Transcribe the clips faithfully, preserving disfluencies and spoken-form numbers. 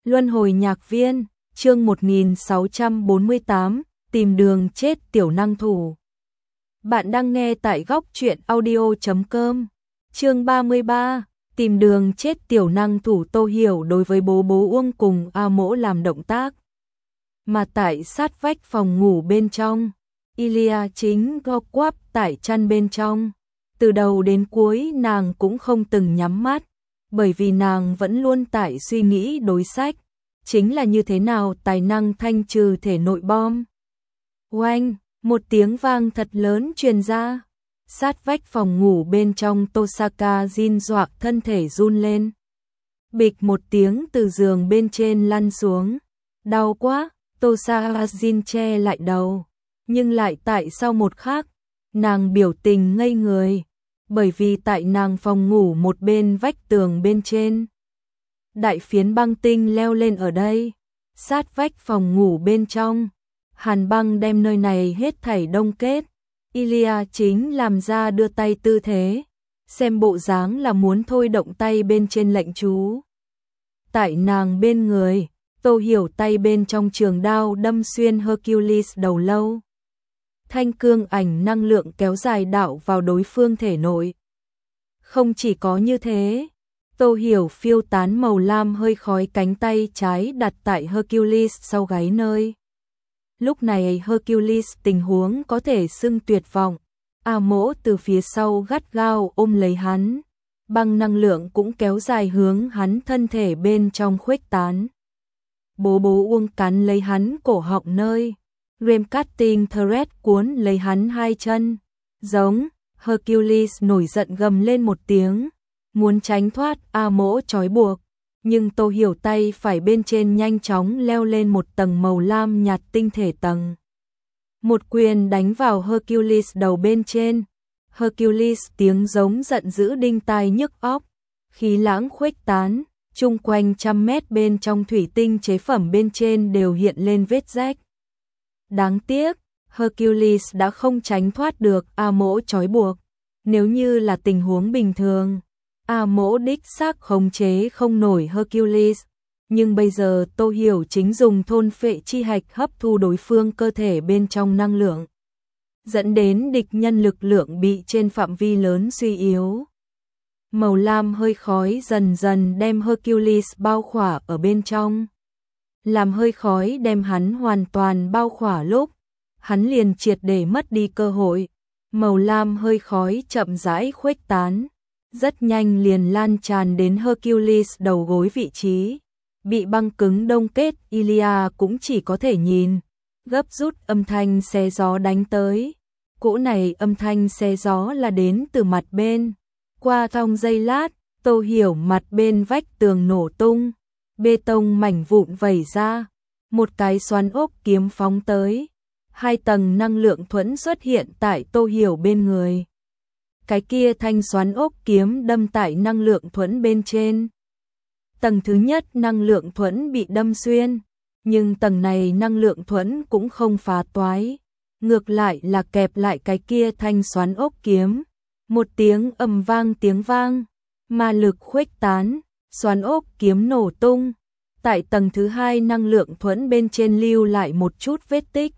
Luân hồi nhạc viên, chương một nghìn sáu trăm bốn mươi tám, tìm đường chết tiểu năng thủ. Bạn đang nghe tại góc truyện audio chấm com. Chương ba mươi ba, tìm đường chết tiểu năng thủ. Tô Hiểu đối với bố bố Uông cùng A Mỗ làm động tác. Mà tại sát vách phòng ngủ bên trong, Ilia chính go quắp tại chăn bên trong. Từ đầu đến cuối nàng cũng không từng nhắm mắt, bởi vì nàng vẫn luôn tại suy nghĩ đối sách, chính là như thế nào tài năng thanh trừ thể nội bom. Oanh, một tiếng vang thật lớn truyền ra, sát vách phòng ngủ bên trong Tosaka Jin dọa thân thể run lên. Bịch một tiếng từ giường bên trên lăn xuống, đau quá, Tosaka Jin che lại đầu, nhưng lại tại sau một khắc, nàng biểu tình ngây người. Bởi vì tại nàng phòng ngủ một bên vách tường bên trên, đại phiến băng tinh leo lên ở đây, sát vách phòng ngủ bên trong, hàn băng đem nơi này hết thảy đông kết. Ilia chính làm ra đưa tay tư thế, xem bộ dáng là muốn thôi động tay bên trên lệnh chú. Tại nàng bên người, Tô Hiểu tay bên trong trường đao đâm xuyên Hercules đầu lâu. Thanh cương ảnh năng lượng kéo dài đạo vào đối phương thể nội. Không chỉ có như thế, Tô Hiểu phiêu tán màu lam hơi khói cánh tay trái đặt tại Hercules sau gáy nơi. Lúc này Hercules tình huống có thể xưng tuyệt vọng. A Mỗ từ phía sau gắt gao ôm lấy hắn, băng năng lượng cũng kéo dài hướng hắn thân thể bên trong khuếch tán. Bố bố Uông cắn lấy hắn cổ họng nơi. Rem cutting thread cuốn lấy hắn hai chân, giống. Hercules nổi giận gầm lên một tiếng, muốn tránh thoát A Mỗ trói buộc, nhưng Tô Hiểu tay phải bên trên nhanh chóng leo lên một tầng màu lam nhạt tinh thể tầng. Một quyền đánh vào Hercules đầu bên trên, Hercules tiếng giống giận dữ đinh tai nhức óc, khí lãng khuếch tán, chung quanh trăm mét bên trong thủy tinh chế phẩm bên trên đều hiện lên vết rách. Đáng tiếc, Hercules đã không tránh thoát được A Mỗ trói buộc. Nếu như là tình huống bình thường, A Mỗ đích xác khống chế không nổi Hercules, nhưng bây giờ Tô Hiểu chính dùng thôn phệ chi hạch hấp thu đối phương cơ thể bên trong năng lượng, dẫn đến địch nhân lực lượng bị trên phạm vi lớn suy yếu. Màu lam hơi khói dần dần đem Hercules bao khỏa ở bên trong. Làm hơi khói đem hắn hoàn toàn bao khỏa lúc, hắn liền triệt để mất đi cơ hội. Màu lam hơi khói chậm rãi khuếch tán, rất nhanh liền lan tràn đến Hercules đầu gối vị trí. Bị băng cứng đông kết, Ilia cũng chỉ có thể nhìn, gấp rút âm thanh xé gió đánh tới. Cỗ này âm thanh xé gió là đến từ mặt bên. Qua trong giây lát, Tô Hiểu mặt bên vách tường nổ tung, bê tông mảnh vụn vẩy ra, một cái xoắn ốc kiếm phóng tới. Hai tầng năng lượng thuẫn xuất hiện tại Tô Hiểu bên người. Cái kia thanh xoắn ốc kiếm đâm tại năng lượng thuẫn bên trên. Tầng thứ nhất năng lượng thuẫn bị đâm xuyên, nhưng tầng này năng lượng thuẫn cũng không phá toái, ngược lại là kẹp lại cái kia thanh xoắn ốc kiếm. Một tiếng ầm vang tiếng vang, ma lực khuếch tán, xoắn ốc kiếm nổ tung. Tại tầng thứ hai năng lượng thuẫn bên trên lưu lại một chút vết tích.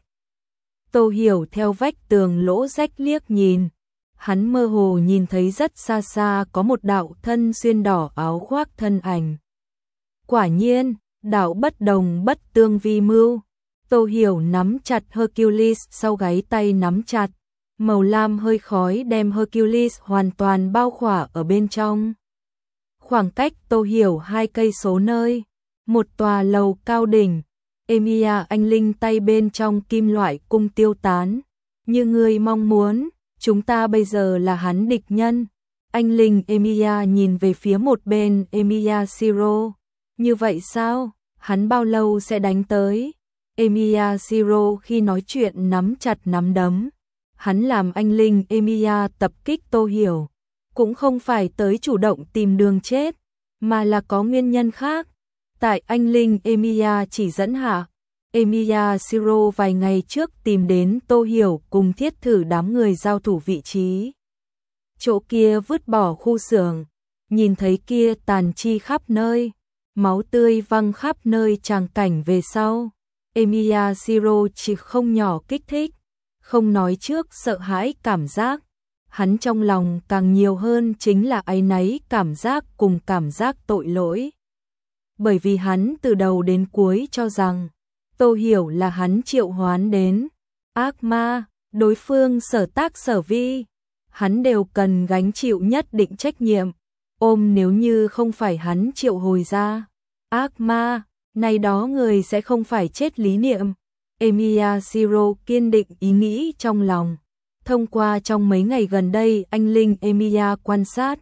Tô Hiểu theo vách tường lỗ rách liếc nhìn, hắn mơ hồ nhìn thấy rất xa xa có một đạo thân xuyên đỏ áo khoác thân ảnh. Quả nhiên, đạo bất đồng bất tương vi mưu. Tô Hiểu nắm chặt Hercules sau gáy tay nắm chặt, màu lam hơi khói đem Hercules hoàn toàn bao khỏa ở bên trong. Khoảng cách Tô Hiểu hai cây số nơi, một tòa lầu cao đỉnh. Emilia anh linh tay bên trong kim loại cung tiêu tán. Như người mong muốn, chúng ta bây giờ là hắn địch nhân. Anh linh Emilia nhìn về phía một bên Emilia Siro. Như vậy sao? Hắn bao lâu sẽ đánh tới? Emilia Siro khi nói chuyện nắm chặt nắm đấm. Hắn làm anh linh Emilia tập kích Tô Hiểu. Cũng không phải tới chủ động tìm đường chết, mà là có nguyên nhân khác. Tại anh linh Emilia chỉ dẫn hạ, Emilia Siro vài ngày trước tìm đến Tô Hiểu cùng thiết thử đám người giao thủ vị trí. Chỗ kia vứt bỏ khu xưởng, nhìn thấy kia tàn chi khắp nơi, máu tươi văng khắp nơi tràng cảnh về sau. Emiya Shiro chỉ không nhỏ kích thích, không nói trước sợ hãi cảm giác. Hắn trong lòng càng nhiều hơn chính là áy náy cảm giác cùng cảm giác tội lỗi. Bởi vì hắn từ đầu đến cuối cho rằng Tô Hiểu là hắn triệu hoán đến ác ma, đối phương sở tác sở vi, hắn đều cần gánh chịu nhất định trách nhiệm. Ôm nếu như không phải hắn triệu hồi ra ác ma, này đó người sẽ không phải chết lý niệm. Emiya Shiro kiên định ý nghĩ trong lòng. Thông qua trong mấy ngày gần đây anh linh Emiya quan sát,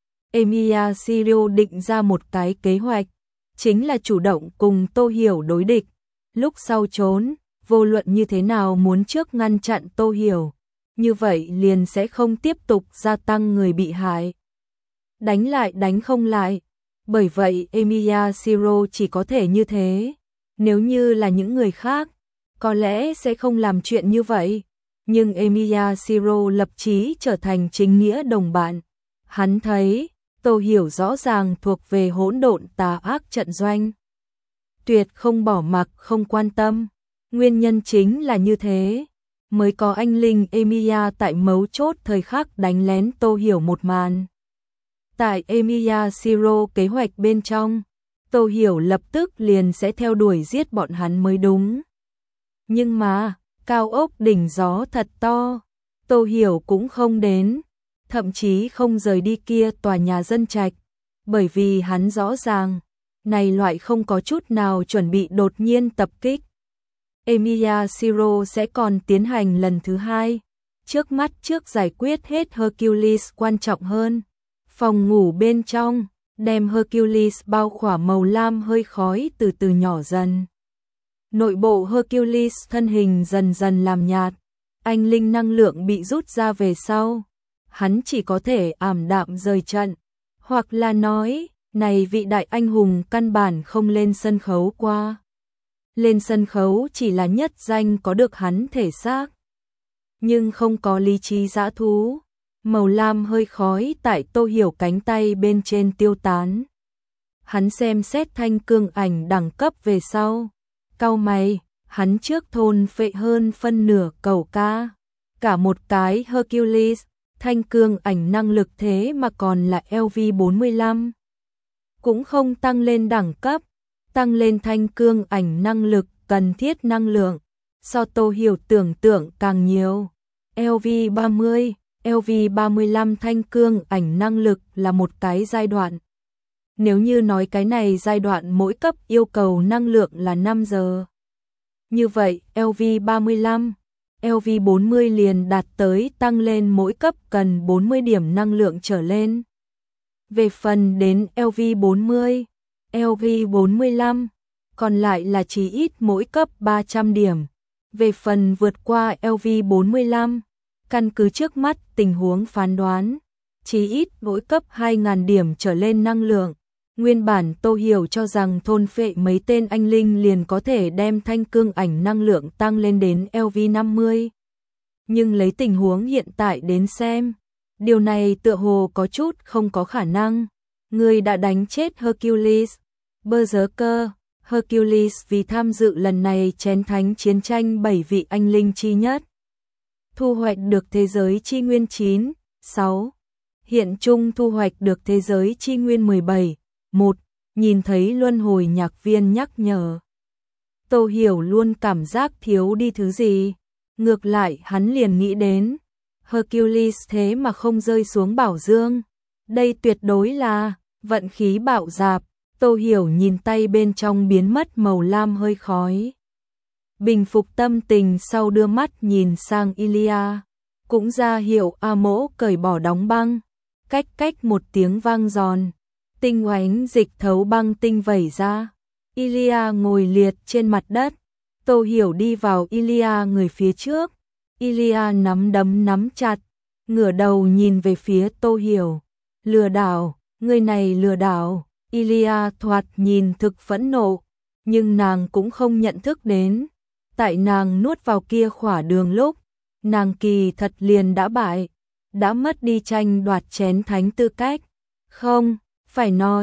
Emiya Shiro định ra một cái kế hoạch, chính là chủ động cùng Tô Hiểu đối địch. Lúc sau trốn, vô luận như thế nào muốn trước ngăn chặn Tô Hiểu, như vậy liền sẽ không tiếp tục gia tăng người bị hại. Đánh lại đánh không lại. Bởi vậy Emiya Shiro chỉ có thể như thế. Nếu như là những người khác, có lẽ sẽ không làm chuyện như vậy. Nhưng Emiya Shiro lập chí trở thành chính nghĩa đồng bạn. Hắn thấy, Tô Hiểu rõ ràng thuộc về hỗn độn tà ác trận doanh. Tuyệt không bỏ mặc không quan tâm. Nguyên nhân chính là như thế, mới có anh linh Emiya tại mấu chốt thời khắc đánh lén Tô Hiểu một màn. Tại Emiya Shiro kế hoạch bên trong, Tô Hiểu lập tức liền sẽ theo đuổi giết bọn hắn mới đúng. Nhưng mà, cao ốc đỉnh gió thật to, Tô Hiểu cũng không đến, thậm chí không rời đi kia tòa nhà dân trạch, bởi vì hắn rõ ràng, này loại không có chút nào chuẩn bị đột nhiên tập kích. Emiya Shiro sẽ còn tiến hành lần thứ hai, trước mắt trước giải quyết hết Hercules quan trọng hơn. Phòng ngủ bên trong, đem Hercules bao khỏa màu lam hơi khói từ từ nhỏ dần. Nội bộ Hercules thân hình dần dần làm nhạt, anh linh năng lượng bị rút ra về sau. Hắn chỉ có thể ảm đạm rời trận, hoặc là nói, này vị đại anh hùng căn bản không lên sân khấu qua. Lên sân khấu chỉ là nhất danh có được hắn thể xác, nhưng không có lý trí dã thú. Màu lam hơi khói tại Tô Hiểu cánh tay bên trên tiêu tán. Hắn xem xét thanh cương ảnh đẳng cấp về sau. Cau mày, hắn trước thôn phệ hơn phân nửa cầu ca. Cả một cái Hercules, thanh cương ảnh năng lực thế mà còn là L V bốn mươi lăm. Cũng không tăng lên đẳng cấp, tăng lên thanh cương ảnh năng lực cần thiết năng lượng. So Tô Hiểu tưởng tượng càng nhiều. L V ba mươi. L V ba mươi lăm thanh cương ảnh năng lực là một cái giai đoạn. Nếu như nói cái này giai đoạn mỗi cấp yêu cầu năng lượng là năm giờ. Như vậy, L V ba mươi lăm, L V bốn mươi liền đạt tới tăng lên mỗi cấp cần bốn mươi điểm năng lượng trở lên. Về phần đến L V bốn mươi, L V bốn mươi lăm, còn lại là chỉ ít mỗi cấp ba trăm điểm. Về phần vượt qua L V bốn mươi lăm, căn cứ trước mắt tình huống phán đoán, chỉ ít mỗi cấp hai nghìn điểm trở lên năng lượng. Nguyên bản Tô Hiểu cho rằng thôn phệ mấy tên anh linh liền có thể đem thanh cương ảnh năng lượng tăng lên đến L V năm mươi. Nhưng lấy tình huống hiện tại đến xem, điều này tựa hồ có chút không có khả năng. Người đã đánh chết Hercules, Berserker, Hercules vì tham dự lần này chén thánh chiến tranh bảy vị anh linh chi nhất. Thu hoạch được thế giới chi nguyên chín, sáu. Hiện chung thu hoạch được thế giới chi nguyên mười bảy, một. Nhìn thấy luân hồi nhạc viên nhắc nhở. Tô Hiểu luôn cảm giác thiếu đi thứ gì. Ngược lại hắn liền nghĩ đến. Hercules thế mà không rơi xuống bảo dương. Đây tuyệt đối là vận khí bạo dạp. Tô Hiểu nhìn tay bên trong biến mất màu lam hơi khói. Bình phục tâm tình sau đưa mắt nhìn sang Ilya, cũng ra hiệu A Mỗ cởi bỏ đóng băng, cách cách một tiếng vang giòn, tinh oánh dịch thấu băng tinh vẩy ra. Ilya ngồi liệt trên mặt đất, Tô Hiểu đi vào Ilya người phía trước, Ilya nắm đấm nắm chặt, ngửa đầu nhìn về phía Tô Hiểu, lừa đảo, người này lừa đảo. Ilya thoạt nhìn thực phẫn nộ, nhưng nàng cũng không nhận thức đến. Tại nàng nuốt vào kia khỏa đường lúc, nàng kỳ thật liền đã bại, đã mất đi tranh đoạt chén thánh tư cách. Không, phải nói,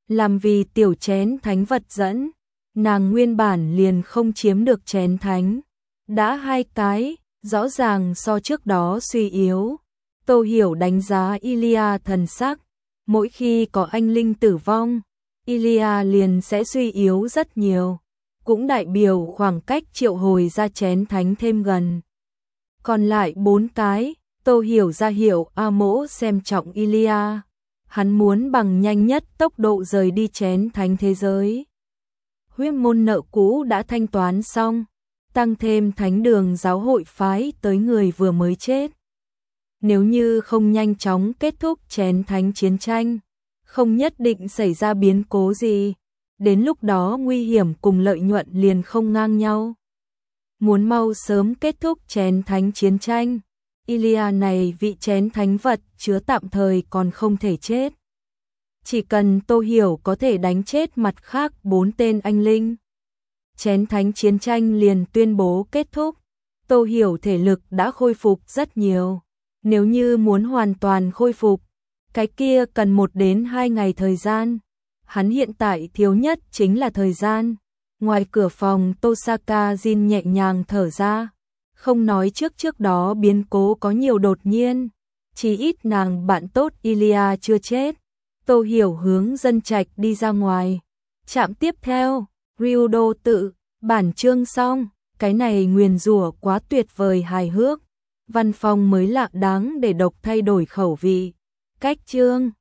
làm vì tiểu chén thánh vật dẫn, nàng nguyên bản liền không chiếm được chén thánh. Đã hai cái, rõ ràng so trước đó suy yếu. Tô Hiểu đánh giá Ilia thần sắc, mỗi khi có anh linh tử vong, Ilia liền sẽ suy yếu rất nhiều, cũng đại biểu khoảng cách triệu hồi ra chén thánh thêm gần. Còn lại bốn cái, Tô Hiểu ra hiệu A Mỗ xem trọng Ilia, hắn muốn bằng nhanh nhất tốc độ rời đi chén thánh thế giới. Huyết môn nợ cũ đã thanh toán xong, tăng thêm thánh đường giáo hội phái tới người vừa mới chết. Nếu như không nhanh chóng kết thúc chén thánh chiến tranh, không nhất định xảy ra biến cố gì, đến lúc đó nguy hiểm cùng lợi nhuận liền không ngang nhau. Muốn mau sớm kết thúc chén thánh chiến tranh, Ilia này vị chén thánh vật chứa tạm thời còn không thể chết. Chỉ cần Tô Hiểu có thể đánh chết mặt khác bốn tên anh linh, chén thánh chiến tranh liền tuyên bố kết thúc. Tô Hiểu thể lực đã khôi phục rất nhiều. Nếu như muốn hoàn toàn khôi phục, cái kia cần một đến hai ngày thời gian. Hắn hiện tại thiếu nhất chính là thời gian. Ngoài cửa phòng Tosaka Jin nhẹ nhàng thở ra. Không nói trước trước đó biến cố có nhiều đột nhiên. Chỉ ít nàng bạn tốt Ilia chưa chết. Tô Hiểu hướng dân trạch đi ra ngoài. Trạm tiếp theo, Ryudo tự, bản chương xong. Cái này nguyền rủa quá tuyệt vời hài hước. Văn phòng mới lạ đáng để độc thay đổi khẩu vị. Cách chương